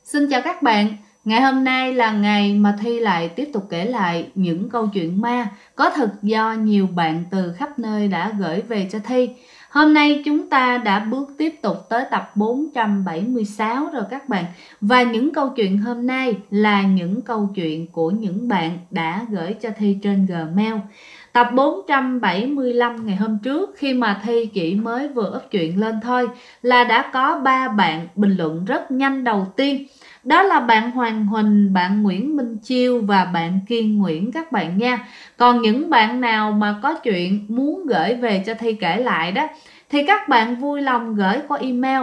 Xin chào các bạn, ngày hôm nay là ngày mà Thi lại tiếp tục kể lại những câu chuyện ma có thật do nhiều bạn từ khắp nơi đã gửi về cho Thi. Hôm nay chúng ta đã bước tiếp tục tới tập 476 rồi các bạn. Và những câu chuyện hôm nay là những câu chuyện của những bạn đã gửi cho Thi trên Gmail. Tập 475 ngày hôm trước khi mà Thi chỉ mới vừa up chuyện lên thôi là đã có 3 bạn bình luận rất nhanh đầu tiên. Đó là bạn Hoàng Huỳnh, bạn Nguyễn Minh Chiêu và bạn Kiên Nguyễn các bạn nha. Còn những bạn nào mà có chuyện muốn gửi về cho Thi kể lại đó thì các bạn vui lòng gửi qua email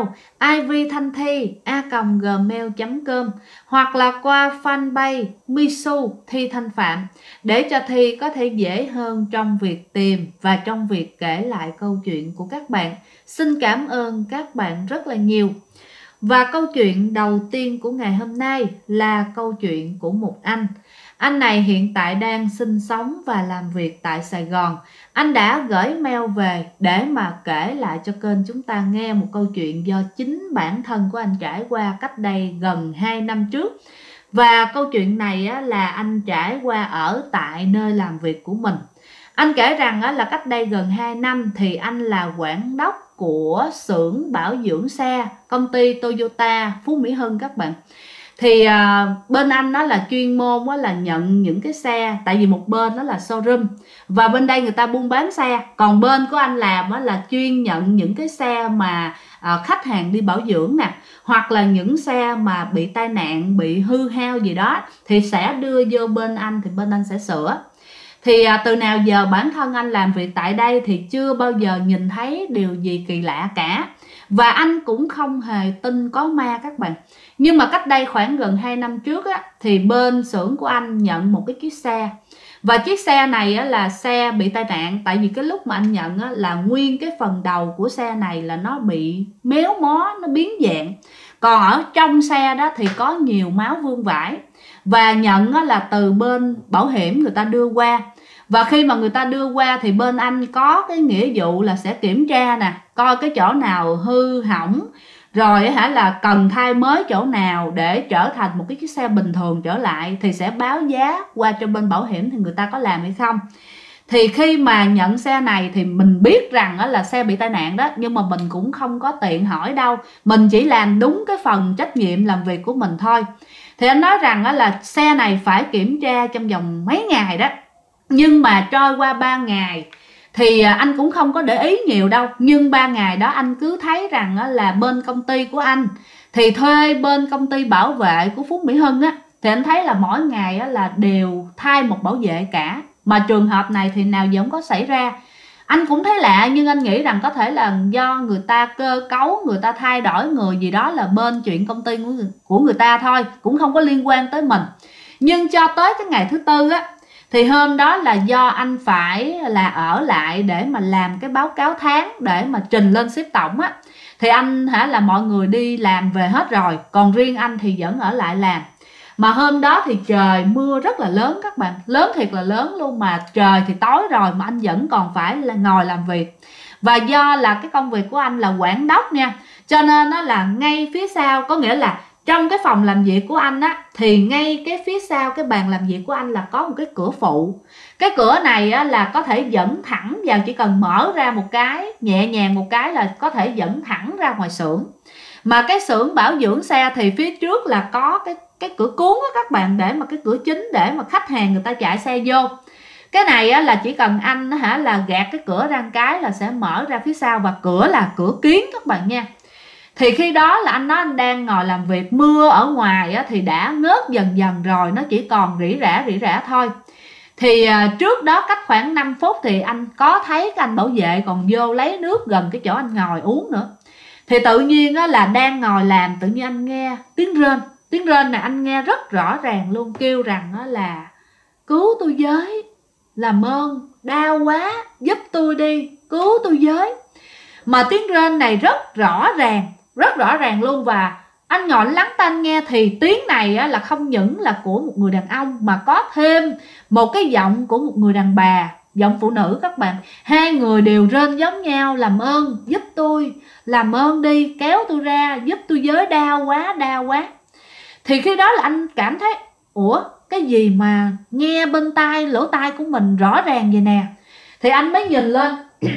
ivthanthi@gmail.com hoặc là qua fanpage Misu Thi Thanh Phạm để cho Thi có thể dễ hơn trong việc tìm và trong việc kể lại câu chuyện của các bạn. Xin cảm ơn các bạn rất là nhiều. Và câu chuyện đầu tiên của ngày hôm nay là câu chuyện của một anh. Anh này hiện tại đang sinh sống và làm việc tại Sài Gòn. Anh đã gửi mail về để mà kể lại cho kênh chúng ta nghe một câu chuyện do chính bản thân của anh trải qua cách đây gần 2 năm trước. Và câu chuyện này là anh trải qua ở tại nơi làm việc của mình. Anh kể rằng là cách đây gần 2 năm thì anh là quản đốc của xưởng bảo dưỡng xe công ty Toyota Phú Mỹ Hưng các bạn. Thì bên anh nó là chuyên môn là nhận những cái xe, tại vì một bên đó là showroom và bên đây người ta buôn bán xe, còn bên của anh làm là chuyên nhận những cái xe mà khách hàng đi bảo dưỡng nè, hoặc là những xe mà bị tai nạn, bị hư hao gì đó thì sẽ đưa vô bên anh, thì bên anh sẽ sửa. Thì từ nào giờ bản thân anh làm việc tại đây thì chưa bao giờ nhìn thấy điều gì kỳ lạ cả. Và anh cũng không hề tin có ma các bạn. Nhưng mà cách đây khoảng gần 2 năm trước thì bên xưởng của anh nhận một cái chiếc xe. Và chiếc xe này là xe bị tai nạn. Tại vì cái lúc mà anh nhận là nguyên cái phần đầu của xe này là nó bị méo mó, nó biến dạng. Còn ở trong xe đó thì có nhiều máu vương vãi. Và nhận là từ bên bảo hiểm người ta đưa qua. Và khi mà người ta đưa qua thì bên anh có cái nghĩa vụ là sẽ kiểm tra nè, coi cái chỗ nào hư hỏng, rồi là cần thay mới chỗ nào để trở thành một cái chiếc xe bình thường trở lại, thì sẽ báo giá qua cho bên bảo hiểm thì người ta có làm hay không. Thì khi mà nhận xe này thì mình biết rằng là xe bị tai nạn đó, nhưng mà mình cũng không có tiện hỏi đâu, mình chỉ làm đúng cái phần trách nhiệm làm việc của mình thôi. Thì anh nói rằng là xe này phải kiểm tra trong vòng mấy ngày đó. Nhưng mà trôi qua 3 ngày thì anh cũng không có để ý nhiều đâu. Nhưng 3 ngày đó anh cứ thấy rằng là bên công ty của anh thì thuê bên công ty bảo vệ của Phú Mỹ Hưng thì anh thấy là mỗi ngày là đều thay một bảo vệ cả. Mà trường hợp này thì nào giờ không có xảy ra. Anh cũng thấy lạ, nhưng anh nghĩ rằng có thể là do người ta cơ cấu, người ta thay đổi người gì đó là bên chuyện công ty của người ta thôi, cũng không có liên quan tới mình. Nhưng cho tới cái ngày thứ tư thì hôm đó là do anh phải là ở lại để mà làm cái báo cáo tháng để mà trình lên sếp tổng thì anh là mọi người đi làm về hết rồi, còn riêng anh thì vẫn ở lại làm. Mà hôm đó thì trời mưa rất là lớn các bạn, lớn thiệt là lớn luôn, mà trời thì tối rồi mà anh vẫn còn phải là ngồi làm việc. Và do là cái công việc của anh là quản đốc nha, cho nên nó là ngay phía sau, có nghĩa là trong cái phòng làm việc của anh thì ngay cái phía sau cái bàn làm việc của anh là có một cái cửa phụ. Cái cửa này là có thể dẫn thẳng vào, chỉ cần mở ra một cái, nhẹ nhàng một cái là có thể dẫn thẳng ra ngoài xưởng. Mà cái xưởng bảo dưỡng xe thì phía trước là có cái cửa cuốn các bạn, để mà cái cửa chính để mà khách hàng người ta chạy xe vô. Cái này là chỉ cần anh là gạt cái cửa ra một cái là sẽ mở ra phía sau, và cửa là cửa kiến các bạn nha. Thì khi đó là anh nói anh đang ngồi làm việc, mưa ở ngoài thì đã ngớt dần dần rồi, nó chỉ còn rỉ rả thôi. Thì trước đó cách khoảng 5 phút thì anh có thấy cái anh bảo vệ còn vô lấy nước gần cái chỗ anh ngồi uống nữa. Thì tự nhiên là đang ngồi làm, tự nhiên anh nghe tiếng rên. Tiếng rên này anh nghe rất rõ ràng luôn, kêu rằng là cứu tôi với, làm ơn, đau quá, giúp tôi đi, cứu tôi với. Mà tiếng rên này rất rõ ràng luôn. Và anh ngồi lắng tai anh nghe thì tiếng này là không những là của một người đàn ông mà có thêm một cái giọng của một người đàn bà, giọng phụ nữ các bạn. Hai người đều rên giống nhau, làm ơn giúp tôi, làm ơn đi, kéo tôi ra, giúp tôi với, đau quá. Thì khi đó là anh cảm thấy ủa cái gì mà nghe bên tai lỗ tai của mình rõ ràng vậy nè. Thì anh mới nhìn lên.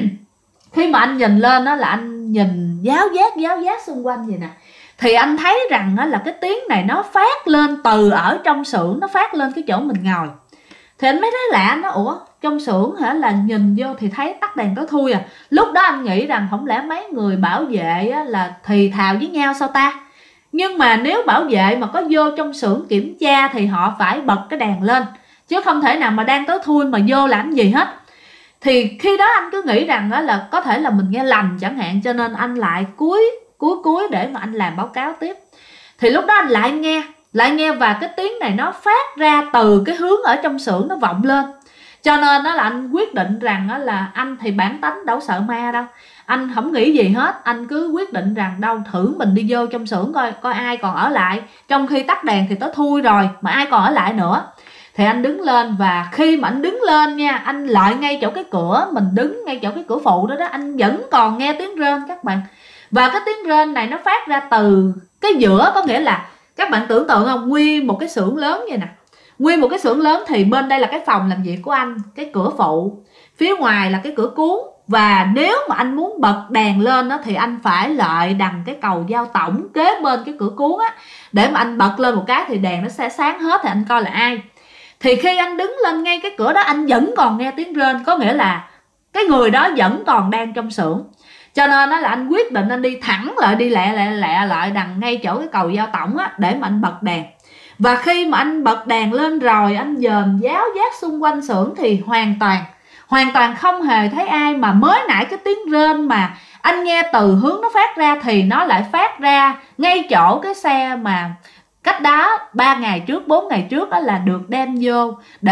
Khi mà anh nhìn lên đó là anh nhìn giáo giác xung quanh vậy nè. Thì anh thấy rằng là cái tiếng này nó phát lên từ ở trong xưởng, nó phát lên cái chỗ mình ngồi. Thì anh mới thấy lạ, nó ủa trong xưởng hả, là nhìn vô thì thấy tắt đèn tối thui à. Lúc đó anh nghĩ rằng không lẽ mấy người bảo vệ là thì thào với nhau sao ta. Nhưng mà nếu bảo vệ mà có vô trong xưởng kiểm tra thì họ phải bật cái đèn lên, chứ không thể nào mà đang tối thui mà vô làm gì hết. Thì khi đó anh cứ nghĩ rằng đó là có thể là mình nghe lầm chẳng hạn, cho nên anh lại cuối để mà anh làm báo cáo tiếp. Thì lúc đó anh lại nghe và cái tiếng này nó phát ra từ cái hướng ở trong xưởng nó vọng lên. Cho nên đó là anh quyết định rằng đó là anh thì bản tánh đâu sợ ma đâu, anh không nghĩ gì hết. Anh cứ quyết định rằng đâu thử mình đi vô trong xưởng coi ai còn ở lại, trong khi tắt đèn thì tối thui rồi mà ai còn ở lại nữa. Thì anh đứng lên, và khi mà anh đứng lên nha, anh lại ngay chỗ cái cửa, mình đứng ngay chỗ cái cửa phụ đó đó, anh vẫn còn nghe tiếng rên các bạn. Và cái tiếng rên này nó phát ra từ cái giữa, có nghĩa là các bạn tưởng tượng không, nguyên một cái xưởng lớn vậy nè, nguyên một cái xưởng lớn thì bên đây là cái phòng làm việc của anh, cái cửa phụ, phía ngoài là cái cửa cuốn. Và nếu mà anh muốn bật đèn lên đó thì anh phải lại đằng cái cầu dao tổng kế bên cái cửa cuốn á, để mà anh bật lên một cái thì đèn nó sẽ sáng hết thì anh coi là ai. Thì khi anh đứng lên ngay cái cửa đó, anh vẫn còn nghe tiếng rên, có nghĩa là cái người đó vẫn còn đang trong xưởng. Cho nên đó là anh quyết định anh đi thẳng lại, đi lẹ lại đằng ngay chỗ cái cầu dao tổng á, để mà anh bật đèn. Và khi mà anh bật đèn lên rồi, anh dòm giáo giác xung quanh xưởng thì hoàn toàn không hề thấy ai. Mà mới nãy cái tiếng rên mà anh nghe từ hướng nó phát ra thì nó lại phát ra ngay chỗ cái xe mà cách đó 3 ngày trước 4 ngày trước đó là được đem vô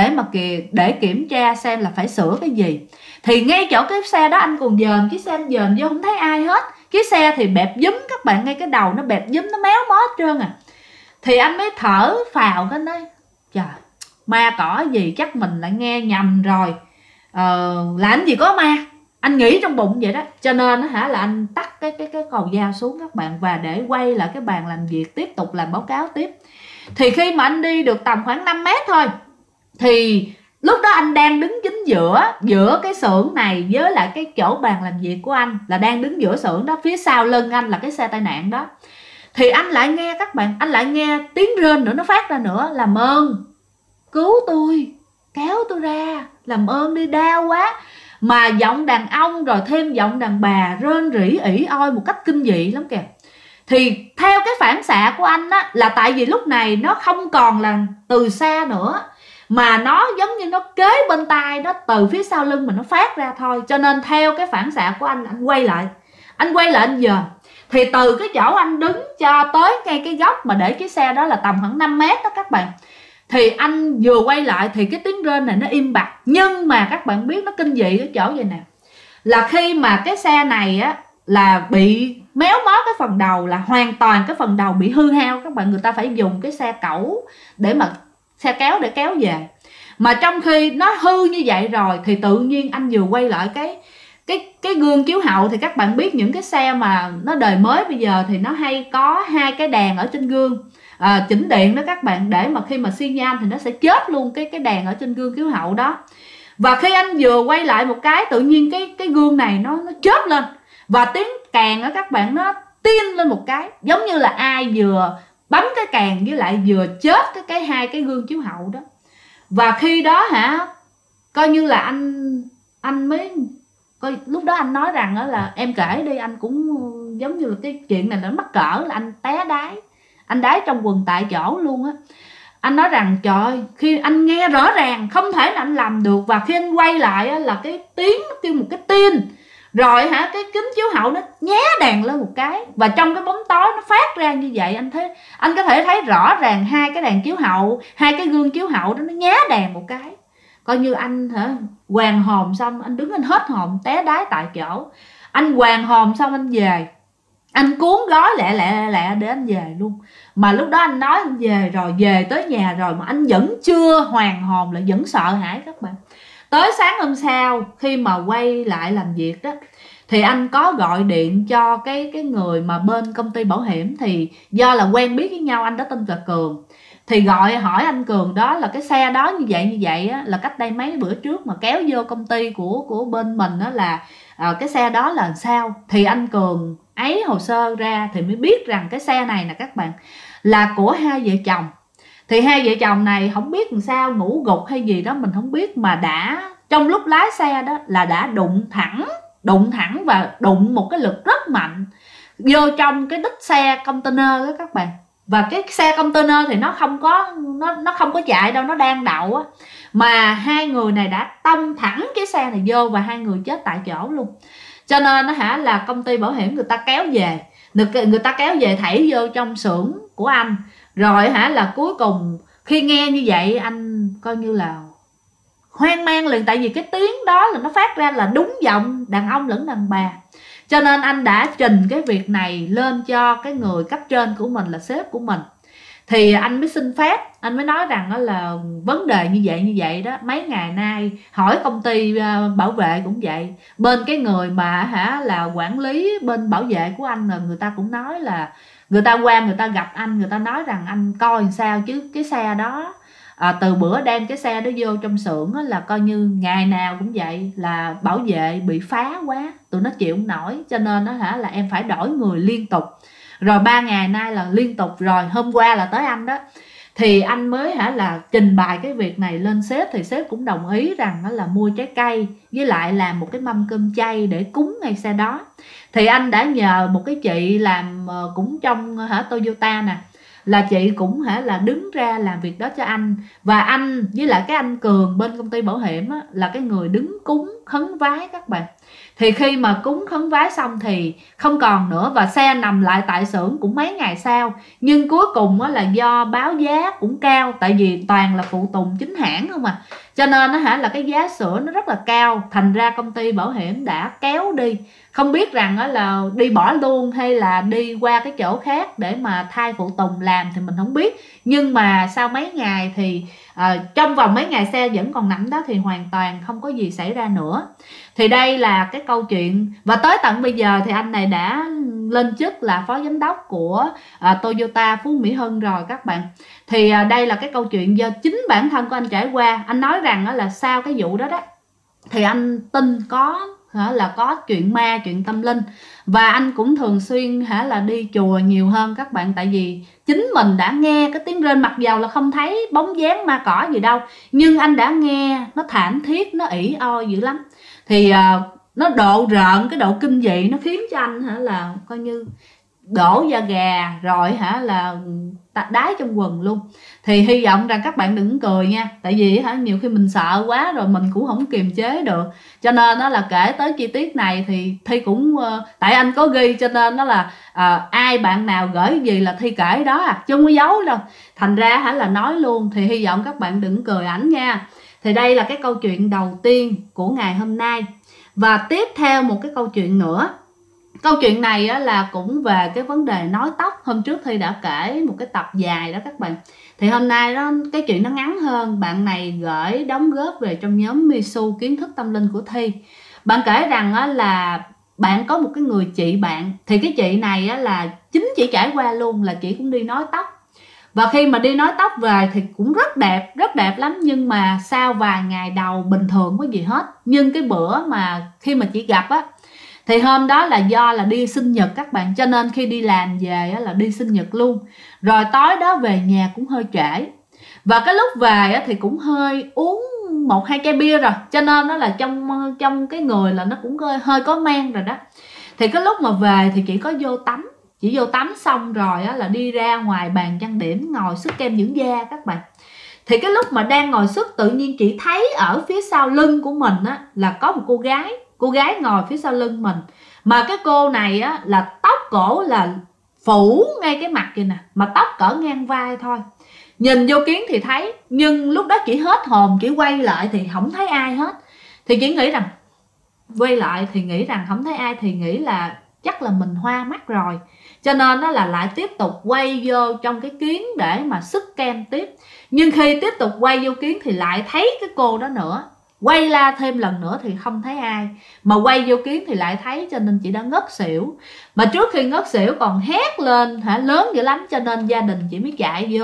để kiểm tra xem là phải sửa cái gì. Thì ngay chỗ cái xe đó anh còn dòm, cái xe anh dòm vô không thấy ai hết. Cái xe thì bẹp dúm các bạn, ngay cái đầu nó bẹp dúm, nó méo mó hết trơn à. Thì anh mới thở phào cái nói trời, ma cỏ gì, chắc mình lại nghe nhầm rồi, làm gì có ma. Anh nghĩ trong bụng vậy đó. Cho nên là anh tắt cái cầu dao xuống các bạn, và để quay lại cái bàn làm việc, tiếp tục làm báo cáo tiếp. Thì khi mà anh đi được tầm khoảng 5 mét thôi, thì lúc đó anh đang đứng chính giữa cái xưởng này với lại cái chỗ bàn làm việc của anh, là đang đứng giữa xưởng đó. Phía sau lưng anh là cái xe tai nạn đó. Thì anh lại nghe các bạn, anh lại nghe tiếng rên nữa, nó phát ra nữa, làm ơn cứu tôi, kéo tôi ra, làm ơn đi, đau quá. Mà giọng đàn ông rồi thêm giọng đàn bà rên rỉ ỉ oi một cách kinh dị lắm kìa. Thì theo cái phản xạ của anh á, là tại vì lúc này nó không còn là từ xa nữa, mà nó giống như nó kế bên tai đó, từ phía sau lưng mình nó phát ra thôi. Cho nên theo cái phản xạ của anh quay lại anh dòm. Thì từ cái chỗ anh đứng cho tới ngay cái góc mà để cái xe đó là tầm khoảng 5 mét đó các bạn. Thì anh vừa quay lại thì cái tiếng rên này nó im bặt. Nhưng mà các bạn biết nó kinh dị ở chỗ vậy nè, là khi mà cái xe này á là bị méo mó cái phần đầu, là hoàn toàn cái phần đầu bị hư hao các bạn. Người ta phải dùng cái xe cẩu để mà xe kéo để kéo về. Mà trong khi nó hư như vậy rồi thì tự nhiên anh vừa quay lại cái gương chiếu hậu. Thì các bạn biết những cái xe mà nó đời mới bây giờ thì nó hay có 2 cái đèn ở trên gương chỉnh điện đó các bạn, để mà khi mà xi nhan thì nó sẽ chết luôn cái đèn ở trên gương chiếu hậu đó. Và khi anh vừa quay lại một cái, tự nhiên cái gương này nó chớp lên, và tiếng kèn đó các bạn, nó tiên lên một cái, giống như là ai vừa bấm cái kèn với lại vừa chết cái 2 cái gương chiếu hậu đó. Và khi đó coi như là anh mới coi, lúc đó anh nói rằng đó là em kể đi, anh cũng giống như là cái chuyện này nó mắc cỡ, là anh té đái, anh đái trong quần tại chỗ luôn á. Anh nói rằng trời ơi, khi anh nghe rõ ràng không thể nào anh làm được. Và khi anh quay lại á, là cái tiếng nó kêu một cái tin, rồi cái kính chiếu hậu nó nhá đèn lên một cái, và trong cái bóng tối nó phát ra như vậy. Anh có thể thấy rõ ràng 2 cái đèn chiếu hậu, 2 cái gương chiếu hậu đó nó nhá đèn một cái. Coi như anh hoàn hồn xong, anh đứng anh hết hồn té đái tại chỗ. Anh hoàn hồn xong anh về, anh cuốn gói lẹ để anh về luôn. Mà lúc đó anh nói anh về rồi, về tới nhà rồi mà anh vẫn chưa hoàn hồn, là vẫn sợ hãi các bạn. Tới sáng hôm sau khi mà quay lại làm việc đó, thì anh có gọi điện cho cái người mà bên công ty bảo hiểm, thì do là quen biết với nhau, anh đó tên là Cường, thì gọi hỏi anh Cường đó là cái xe đó như vậy á, là cách đây mấy bữa trước mà kéo vô công ty của bên mình đó là cái xe đó là sao. Thì anh Cường ấy hồ sơ ra thì mới biết rằng cái xe này nè các bạn, là của hai vợ chồng. Thì hai vợ chồng này không biết làm sao ngủ gục hay gì đó mình không biết, mà đã trong lúc lái xe đó là đã đụng thẳng và đụng một cái lực rất mạnh vô trong cái đít xe container đó các bạn. Và cái xe container thì nó không có chạy đâu, nó đang đậu á, mà hai người này đã tông thẳng cái xe này vô và hai người chết tại chỗ luôn. Cho nên nó là công ty bảo hiểm người ta kéo về, người ta kéo về thảy vô trong xưởng của anh. Rồi là cuối cùng khi nghe như vậy anh coi như là hoang mang liền, tại vì cái tiếng đó là nó phát ra là đúng giọng đàn ông lẫn đàn bà. Cho nên anh đã trình cái việc này lên cho cái người cấp trên của mình là sếp của mình. Thì anh mới xin phép, anh mới nói rằng đó là vấn đề như vậy đó, mấy ngày nay hỏi công ty bảo vệ cũng vậy, bên cái người mà là quản lý bên bảo vệ của anh, là người ta cũng nói là người ta qua người ta gặp anh, người ta nói rằng anh coi sao chứ cái xe đó từ bữa đem cái xe đó vô trong xưởng là coi như ngày nào cũng vậy, là bảo vệ bị phá quá, tụi nó chịu không nổi, cho nên đó là em phải đổi người liên tục. Rồi 3 ngày nay là liên tục, rồi hôm qua là tới anh đó, thì anh mới là trình bày cái việc này lên sếp, thì sếp cũng đồng ý rằng đó là mua trái cây với lại làm một cái mâm cơm chay để cúng ngay xe đó. Thì anh đã nhờ một cái chị làm cũng trong Toyota nè, là chị cũng là đứng ra làm việc đó cho anh. Và anh với lại cái anh Cường bên công ty bảo hiểm á, là cái người đứng cúng khấn vái các bạn. Thì khi mà cúng khấn vái xong thì không còn nữa, và xe nằm lại tại xưởng cũng mấy ngày sau. Nhưng cuối cùng là do báo giá cũng cao, tại vì toàn là phụ tùng chính hãng không à, cho nên là cái giá sữa nó rất là cao. Thành ra công ty bảo hiểm đã kéo đi, không biết rằng là đi bỏ luôn hay là đi qua cái chỗ khác để mà thay phụ tùng làm thì mình không biết. Nhưng mà sau mấy ngày thì trong vòng mấy ngày xe vẫn còn nằm đó thì hoàn toàn không có gì xảy ra nữa. Thì đây là cái câu chuyện, và tới tận bây giờ thì anh này đã lên chức là phó giám đốc của Toyota Phú Mỹ Hưng rồi các bạn. Thì đây là cái câu chuyện do chính bản thân của anh trải qua. Anh nói rằng là sau cái vụ đó thì anh tin có chuyện ma, chuyện tâm linh, và anh cũng thường xuyên là đi chùa nhiều hơn các bạn. Tại vì chính mình đã nghe cái tiếng rên, mặc dầu là không thấy bóng dáng ma cỏ gì đâu, nhưng anh đã nghe nó thảm thiết, nó ỉ oi dữ lắm. Thì nó độ rợn, cái độ kinh dị nó khiến cho anh là coi như đổ da gà, rồi là đái trong quần luôn. Thì hy vọng rằng các bạn đừng cười nha, tại vì nhiều khi mình sợ quá rồi mình cũng không kiềm chế được, cho nên đó là kể tới chi tiết này thì Thi cũng tại anh có ghi, cho nên đó là ai bạn nào gửi gì là Thi kể đó chứ không có giấu đâu, thành ra là nói luôn. Thì hy vọng các bạn đừng cười ảnh nha. Thì đây là cái câu chuyện đầu tiên của ngày hôm nay, và tiếp theo một cái câu chuyện nữa. Câu chuyện này là cũng về cái vấn đề nói tóc. Hôm trước Thi đã kể một cái tập dài đó các bạn. Thì hôm nay đó cái chuyện nó ngắn hơn. Bạn này gửi đóng góp về trong nhóm Misu kiến thức tâm linh của Thi. Bạn kể rằng là bạn có một cái người chị bạn. Thì cái chị này là chính chị trải qua luôn, là chị cũng đi nói tóc. Và khi mà đi nói tóc về thì cũng rất đẹp lắm. Nhưng mà sau vài ngày đầu bình thường có gì hết. Nhưng cái bữa mà khi mà chị gặp thì hôm đó là do là đi sinh nhật các bạn, cho nên khi đi làm về là đi sinh nhật luôn. Rồi tối đó về nhà cũng hơi trễ, và cái lúc về thì cũng hơi uống 1-2 chai bia rồi, cho nên đó là trong cái người là nó cũng hơi có men rồi đó. Thì cái lúc mà về thì chị có vô tắm. Chị vô tắm xong rồi là đi ra ngoài bàn trang điểm ngồi xức kem dưỡng da các bạn. Thì cái lúc mà đang ngồi xức, tự nhiên chị thấy ở phía sau lưng của mình là có một cô gái ngồi phía sau lưng mình. Mà cái cô này là tóc cổ là phủ ngay cái mặt kìa nè, mà tóc cỡ ngang vai thôi. Nhìn vô kiến thì thấy, nhưng lúc đó chỉ hết hồn, chỉ quay lại thì không thấy ai hết. Thì chỉ nghĩ rằng quay lại thì nghĩ rằng không thấy ai, thì nghĩ là chắc là mình hoa mắt rồi, cho nên nó là lại tiếp tục quay vô trong cái kiến để mà xức kem tiếp. Nhưng khi tiếp tục quay vô kiến thì lại thấy cái cô đó nữa. quay la thêm lần nữa thì không thấy ai, mà quay vô kiến thì lại thấy, cho nên chị đã ngất xỉu. Mà trước khi ngất xỉu còn hét lên lớn dữ lắm, cho nên gia đình chị mới chạy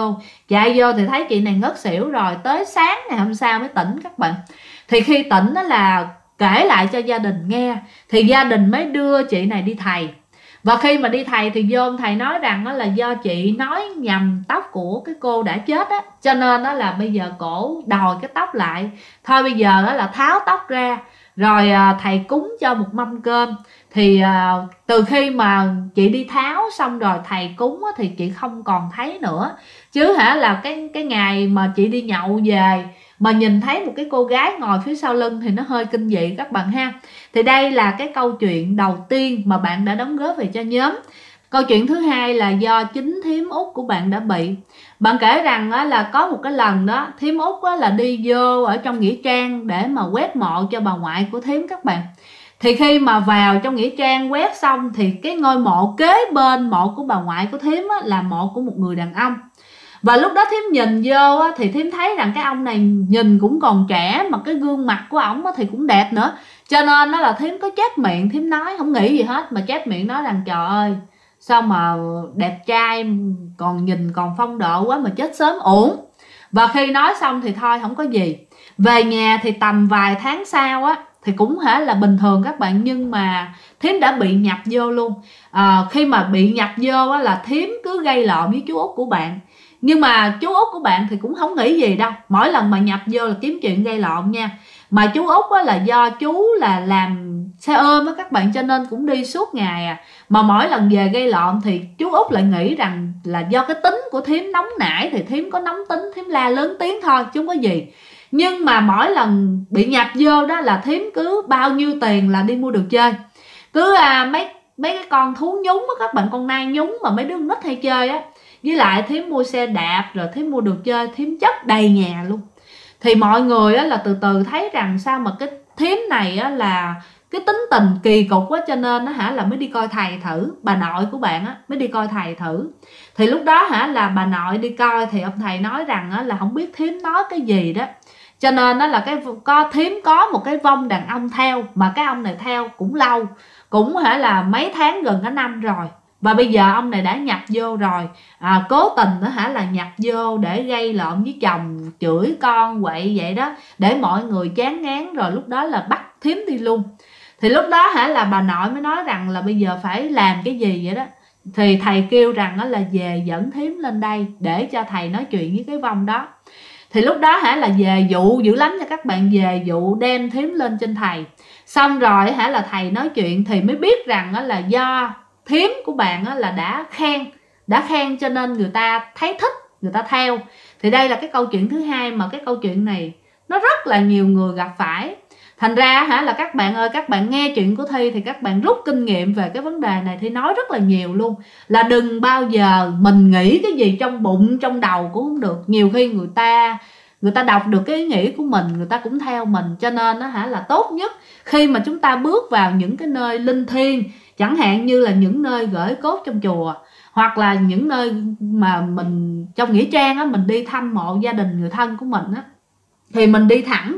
vô thì thấy chị này ngất xỉu rồi. Tới sáng ngày hôm sau mới tỉnh các bạn. Thì khi tỉnh đó là kể lại cho gia đình nghe, thì gia đình mới đưa chị này đi thầy. Và khi mà đi thầy thì vô thầy nói rằng đó là do chị nói nhầm tóc của cái cô đã chết á, cho nên đó là bây giờ cổ đòi cái tóc lại. Thôi bây giờ đó là tháo tóc ra, rồi thầy cúng cho một mâm cơm. Thì từ khi mà chị đi tháo xong rồi thầy cúng á, thì chị không còn thấy nữa. Chứ là cái ngày mà chị đi nhậu về mà nhìn thấy một cái cô gái ngồi phía sau lưng thì nó hơi kinh dị các bạn ha. Thì đây là cái câu chuyện đầu tiên mà bạn đã đóng góp về cho nhóm. Câu chuyện thứ hai là do chính thím út của bạn đã bị. Bạn kể rằng là có một cái lần đó thím út là đi vô ở trong nghĩa trang để mà quét mộ cho bà ngoại của thím các bạn. Thì khi mà vào trong nghĩa trang quét xong thì cái ngôi mộ kế bên mộ của bà ngoại của thím là mộ của một người đàn ông. Và lúc đó thím nhìn vô thì thím thấy rằng cái ông này nhìn cũng còn trẻ, mà cái gương mặt của ổng thì cũng đẹp nữa. Cho nên là thím có chép miệng, thím nói không nghĩ gì hết mà chép miệng nói rằng trời ơi sao mà đẹp trai, còn nhìn còn phong độ quá mà chết sớm uổng. Và khi nói xong thì thôi không có gì. Về nhà thì tầm vài tháng sau thì cũng là bình thường các bạn, nhưng mà thím đã bị nhập vô luôn. Khi mà bị nhập vô là thím cứ gây lộn với chú út của bạn. Nhưng mà chú út của bạn thì cũng không nghĩ gì đâu, mỗi lần mà nhập vô là kiếm chuyện gây lộn nha. Mà chú út là do chú là làm xe ôm các bạn, cho nên cũng đi suốt ngày mà mỗi lần về gây lộn thì chú út lại nghĩ rằng là do cái tính của thím nóng nảy, thì thím có nóng tính, thím la lớn tiếng thôi chứ không có gì. Nhưng mà mỗi lần bị nhập vô đó là thím cứ bao nhiêu tiền là đi mua đồ chơi. Cứ mấy cái con thú nhúng các bạn, con nai nhúng mà mấy đứa nít hay chơi với lại thím mua xe đạp, rồi thím mua đồ chơi, thím chất đầy nhà luôn. Thì mọi người là từ từ thấy rằng sao mà cái thím này là cái tính tình kỳ cục quá, cho nên là mới đi coi thầy thử. Bà nội của bạn mới đi coi thầy thử. Thì lúc đó là bà nội đi coi thì ông thầy nói rằng là không biết thím nói cái gì đó, cho nên là thím có một cái vong đàn ông theo, mà cái ông này theo cũng lâu, cũng là mấy tháng, gần cả năm rồi. Và bây giờ ông này đã nhập vô rồi, cố tình là nhập vô để gây lộn với chồng, chửi con quậy vậy đó, để mọi người chán ngán, rồi lúc đó là bắt thím đi luôn. Thì lúc đó là bà nội mới nói rằng là bây giờ phải làm cái gì vậy đó. Thì thầy kêu rằng là về dẫn thím lên đây để cho thầy nói chuyện với cái vong đó. Thì lúc đó là về dụ dữ lắm cho các bạn, về dụ đem thím lên trên thầy. Xong rồi là thầy nói chuyện thì mới biết rằng là do thím của bạn là đã khen cho nên người ta thấy thích, người ta theo. Thì đây là cái câu chuyện thứ hai, mà cái câu chuyện này nó rất là nhiều người gặp phải. Thành ra là các bạn ơi, các bạn nghe chuyện của Thi thì các bạn rút kinh nghiệm về cái vấn đề này. Thi nói rất là nhiều luôn, là đừng bao giờ mình nghĩ cái gì trong bụng trong đầu cũng không được. Nhiều khi người ta đọc được cái ý nghĩ của mình, người ta cũng theo mình. Cho nên là tốt nhất khi mà chúng ta bước vào những cái nơi linh thiêng, chẳng hạn như là những nơi gửi cốt trong chùa, hoặc là những nơi mà mình trong nghĩa trang mình đi thăm mộ gia đình người thân của mình thì mình đi thẳng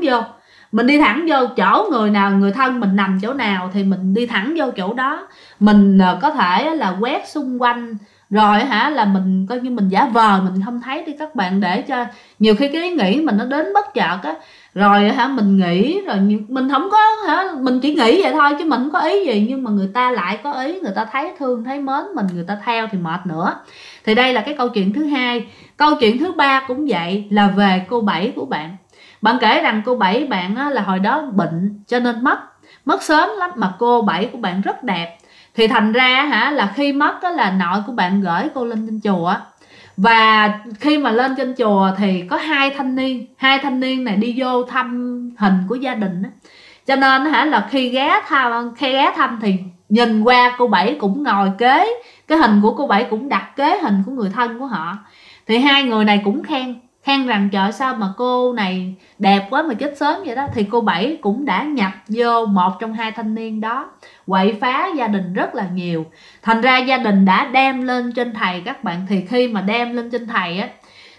vô chỗ người nào, người thân mình nằm chỗ nào thì mình đi thẳng vô chỗ đó. Mình có thể là quét xung quanh, rồi là mình coi như mình giả vờ mình không thấy đi các bạn, để cho nhiều khi cái ý nghĩ mình nó đến bất chợt rồi mình nghĩ, rồi mình không có mình chỉ nghĩ vậy thôi chứ mình không có ý gì, nhưng mà người ta lại có ý, người ta thấy thương thấy mến mình, người ta theo thì mệt nữa. Thì đây là cái câu chuyện thứ hai. Câu chuyện thứ ba cũng vậy, là về cô Bảy của bạn. Bạn kể rằng cô Bảy bạn là hồi đó bệnh cho nên mất sớm lắm, mà cô Bảy của bạn rất đẹp. Thì thành ra là khi mất là nội của bạn gửi cô lên trên chùa. Và khi mà lên trên chùa thì có hai thanh niên này đi vô thăm hình của gia đình cho nên là khi ghé thăm thì nhìn qua cô Bảy cũng ngồi kế cái hình của cô Bảy, cũng đặt kế hình của người thân của họ. Thì hai người này cũng khen rằng trời sao mà cô này đẹp quá mà chết sớm vậy đó. Thì cô Bảy cũng đã nhập vô một trong hai thanh niên đó, quậy phá gia đình rất là nhiều. Thành ra gia đình đã đem lên trên thầy các bạn. Thì khi mà đem lên trên thầy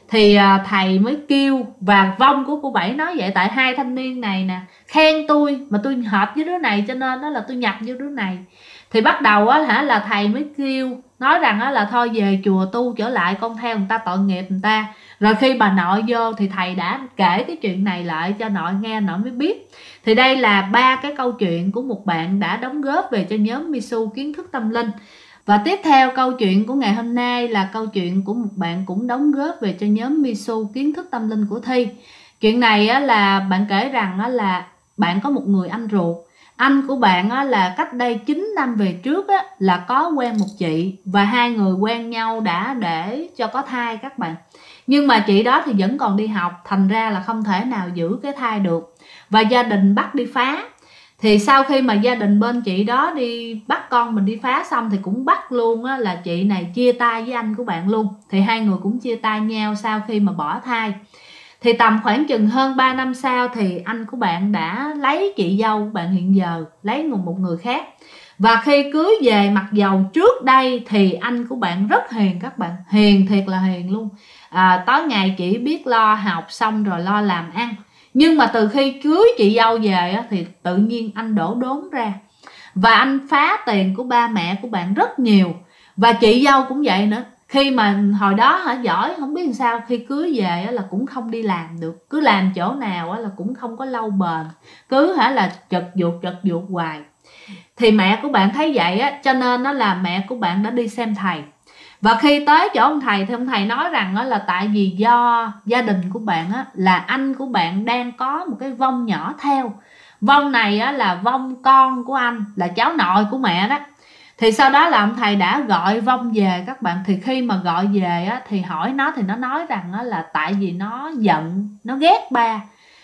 Thì thầy mới kêu, và vong của cô Bảy nói vậy, tại hai thanh niên này nè khen tôi mà tôi hợp với đứa này, cho nên đó là tôi nhập vô đứa này. Thì bắt đầu là thầy mới kêu nói rằng là thôi về chùa tu trở lại, con theo người ta tội nghiệp người ta. Rồi khi bà nội vô thì thầy đã kể cái chuyện này lại cho nội nghe, nội mới biết. Thì đây là 3 cái câu chuyện của một bạn đã đóng góp về cho nhóm Misu Kiến Thức Tâm Linh. Và tiếp theo câu chuyện của ngày hôm nay là câu chuyện của một bạn cũng đóng góp về cho nhóm Misu Kiến Thức Tâm Linh của Thi. Chuyện này là bạn kể rằng là bạn có một người anh ruột. Anh của bạn là cách đây 9 năm về trước là có quen một chị, và hai người quen nhau đã để cho có thai các bạn. Nhưng mà chị đó thì vẫn còn đi học, thành ra là không thể nào giữ cái thai được, và gia đình bắt đi phá. Thì sau khi mà gia đình bên chị đó đi bắt con mình đi phá xong thì cũng bắt luôn là chị này chia tay với anh của bạn luôn. Thì hai người cũng chia tay nhau sau khi mà bỏ thai. Thì tầm khoảng chừng hơn 3 năm sau thì anh của bạn đã lấy chị dâu của bạn hiện giờ, lấy một người khác. Và khi cưới về, mặc dầu trước đây thì anh của bạn rất hiền các bạn, hiền thiệt là hiền luôn. Tối ngày chỉ biết lo học xong rồi lo làm ăn. Nhưng mà từ khi cưới chị dâu về thì tự nhiên anh đổ đốn ra, và anh phá tiền của ba mẹ của bạn rất nhiều. Và chị dâu cũng vậy nữa. Khi mà hồi đó giỏi không biết làm sao, khi cưới về là cũng không đi làm được, cứ làm chỗ nào là cũng không có lâu bền, cứ là chật vuột hoài. Thì mẹ của bạn thấy vậy cho nên là mẹ của bạn đã đi xem thầy. Và khi tới chỗ ông thầy thì ông thầy nói rằng là tại vì do gia đình của bạn là anh của bạn đang có một cái vong nhỏ theo. Vong này là vong con của anh, là cháu nội của mẹ đó. Thì sau đó là ông thầy đã gọi vong về các bạn. Thì khi mà gọi về thì hỏi nó, thì nó nói rằng là tại vì nó giận, nó ghét ba,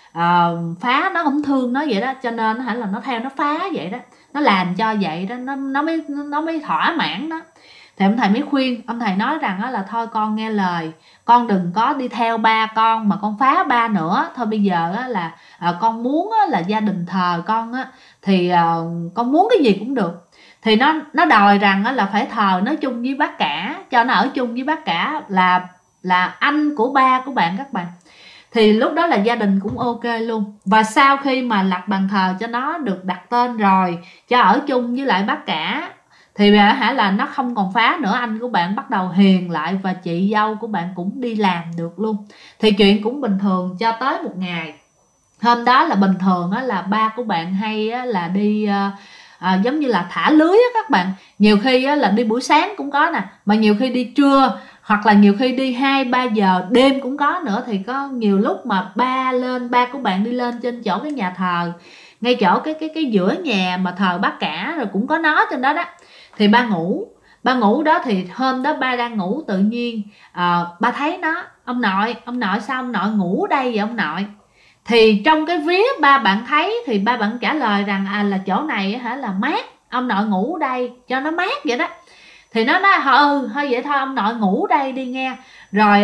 phá, nó không thương nó vậy đó, cho nên là nó theo nó phá vậy đó, nó làm cho vậy đó, nó mới thỏa mãn đó. Thì ông thầy mới khuyên, ông thầy nói rằng là thôi con nghe lời, con đừng có đi theo ba con mà con phá ba nữa. Thôi bây giờ là con muốn là gia đình thờ con thì con muốn cái gì cũng được. Thì nó đòi rằng là phải thờ nó chung với bác cả, cho nó ở chung với bác cả là anh của ba của bạn các bạn. Thì lúc đó là gia đình cũng ok luôn. Và sau khi mà lập bàn thờ cho nó được đặt tên rồi, cho ở chung với lại bác cả, thì là nó không còn phá nữa. Anh của bạn bắt đầu hiền lại, và chị dâu của bạn cũng đi làm được luôn. Thì chuyện cũng bình thường cho tới một ngày. Hôm đó là bình thường là ba của bạn hay là đi giống như là thả lưới các bạn. Nhiều khi là đi buổi sáng cũng có nè, mà nhiều khi đi trưa, hoặc là nhiều khi đi 2-3 giờ đêm cũng có nữa. Thì có nhiều lúc mà ba của bạn đi lên trên chỗ cái nhà thờ, ngay chỗ cái giữa nhà mà thờ bác cả, rồi cũng có nó trên đó đó. Thì ba ngủ đó. Thì hôm đó ba đang ngủ, tự nhiên ba thấy nó. Ông nội sao ông nội ngủ đây vậy ông nội? Thì trong cái vía ba bạn thấy, thì ba bạn trả lời rằng là chỗ này là mát, ông nội ngủ đây cho nó mát vậy đó. Thì nó nói thôi vậy thôi ông nội ngủ đây đi nghe, rồi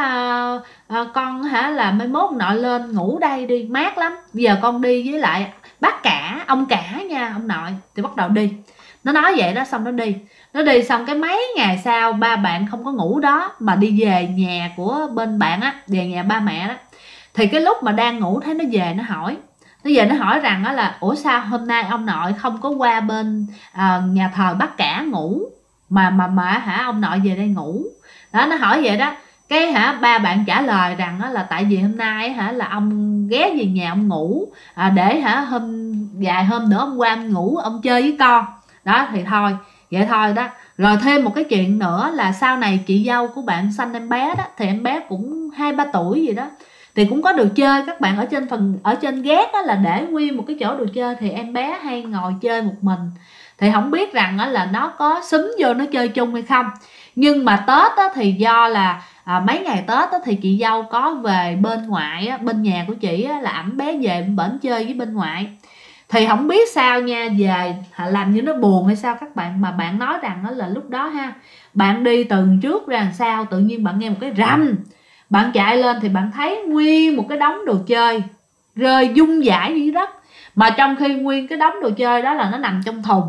con là mai mốt ông nội lên ngủ đây đi, mát lắm, bây giờ con đi với lại bác cả, ông cả nha ông nội. Thì bắt đầu đi, nó nói vậy đó, xong nó đi xong cái mấy ngày sau ba bạn không có ngủ đó, mà đi về nhà của bên bạn về nhà ba mẹ đó. Thì cái lúc mà đang ngủ thấy nó về, nó hỏi rằng là ủa sao hôm nay ông nội không có qua bên nhà thờ bác cả ngủ, mà ông nội về đây ngủ đó. Nó hỏi vậy đó. Cái ba bạn trả lời rằng là tại vì hôm nay là ông ghé về nhà ông ngủ, để vài hôm nữa ông qua ông ngủ ông chơi với con đó. Thì thôi vậy thôi đó. Rồi thêm một cái chuyện nữa là sau này chị dâu của bạn sanh em bé đó, thì em bé cũng 2-3 tuổi gì đó, thì cũng có đồ chơi các bạn. Ở trên gác là để nguyên một cái chỗ đồ chơi, thì em bé hay ngồi chơi một mình. Thì không biết rằng là nó có xúm vô nó chơi chung hay không. Nhưng mà Tết thì do là mấy ngày Tết thì chị dâu có về bên ngoại, bên nhà của chị là ẵm bé về bển chơi với bên ngoại. Thì không biết sao nha, về làm như nó buồn hay sao các bạn. Mà bạn nói rằng là lúc đó bạn đi từ trước ra làm sao, tự nhiên bạn nghe một cái rầm, bạn chạy lên thì bạn thấy nguyên một cái đống đồ chơi rơi vung vãi dưới đất. Mà trong khi nguyên cái đống đồ chơi đó là nó nằm trong thùng,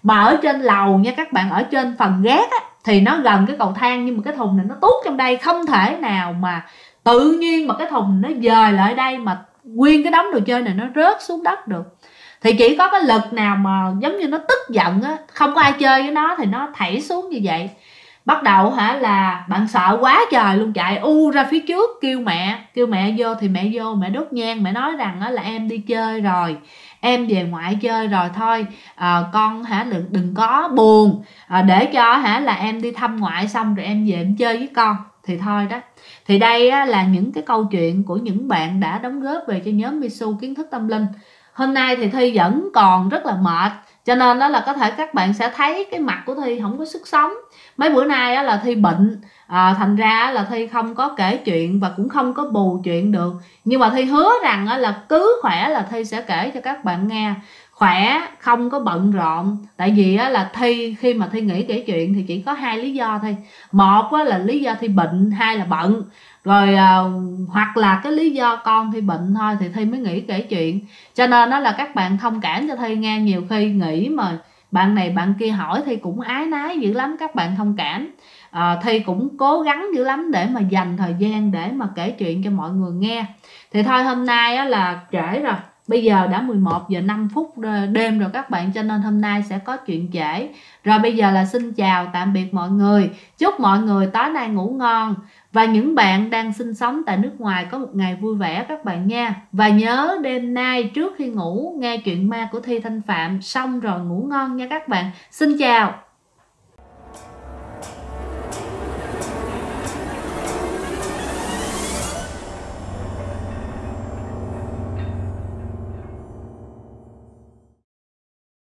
Mà ở trên lầu nha các bạn, ở trên phần gác á, thì nó gần cái cầu thang, nhưng mà cái thùng này nó tuốt trong đây, không thể nào mà tự nhiên mà cái thùng nó dời lại đây mà nguyên cái đống đồ chơi này nó rớt xuống đất được. Thì chỉ có cái lực nào mà giống như nó tức giận á, không có ai chơi với nó thì nó thảy xuống như vậy. Bắt đầu là bạn sợ quá trời luôn, chạy ra phía trước kêu mẹ vô. Thì mẹ vô, mẹ đốt nhang, mẹ nói rằng là em đi chơi rồi, em về ngoại chơi rồi thôi, con đừng có buồn, để cho là em đi thăm ngoại xong rồi em về em chơi với con. Thì thôi đó. Thì đây là những cái câu chuyện của những bạn đã đóng góp về cho nhóm Misu kiến thức tâm linh. Hôm nay thì Thi vẫn còn rất là mệt, cho nên đó là có thể các bạn sẽ thấy cái mặt của Thi không có sức sống. Mấy bữa nay là Thi bệnh, thành ra là Thi không có kể chuyện và cũng không có bù chuyện được. Nhưng mà Thi hứa rằng là cứ khỏe là Thi sẽ kể cho các bạn nghe. Khỏe, không có bận rộn. Tại vì là Thi khi mà Thi nghĩ kể chuyện thì chỉ có 2 lý do thôi. Một là lý do Thi bệnh, 2 là bận. Rồi hoặc là cái lý do con Thi bệnh thôi thì Thi mới nghĩ kể chuyện. Cho nên đó là các bạn thông cảm cho Thi nghe. Nhiều khi nghĩ mà bạn này bạn kia hỏi Thi cũng ái nái dữ lắm, các bạn thông cảm. Thi cũng cố gắng dữ lắm để mà dành thời gian để mà kể chuyện cho mọi người nghe. Thì thôi hôm nay là trễ rồi, bây giờ đã 11 giờ 5 phút đêm rồi các bạn, cho nên hôm nay sẽ có chuyện trễ. Rồi bây giờ là xin chào tạm biệt mọi người. Chúc mọi người tối nay ngủ ngon. Và những bạn đang sinh sống tại nước ngoài có một ngày vui vẻ các bạn nha. Và nhớ đêm nay trước khi ngủ nghe chuyện ma của Thi Thanh Phạm xong rồi ngủ ngon nha các bạn. Xin chào.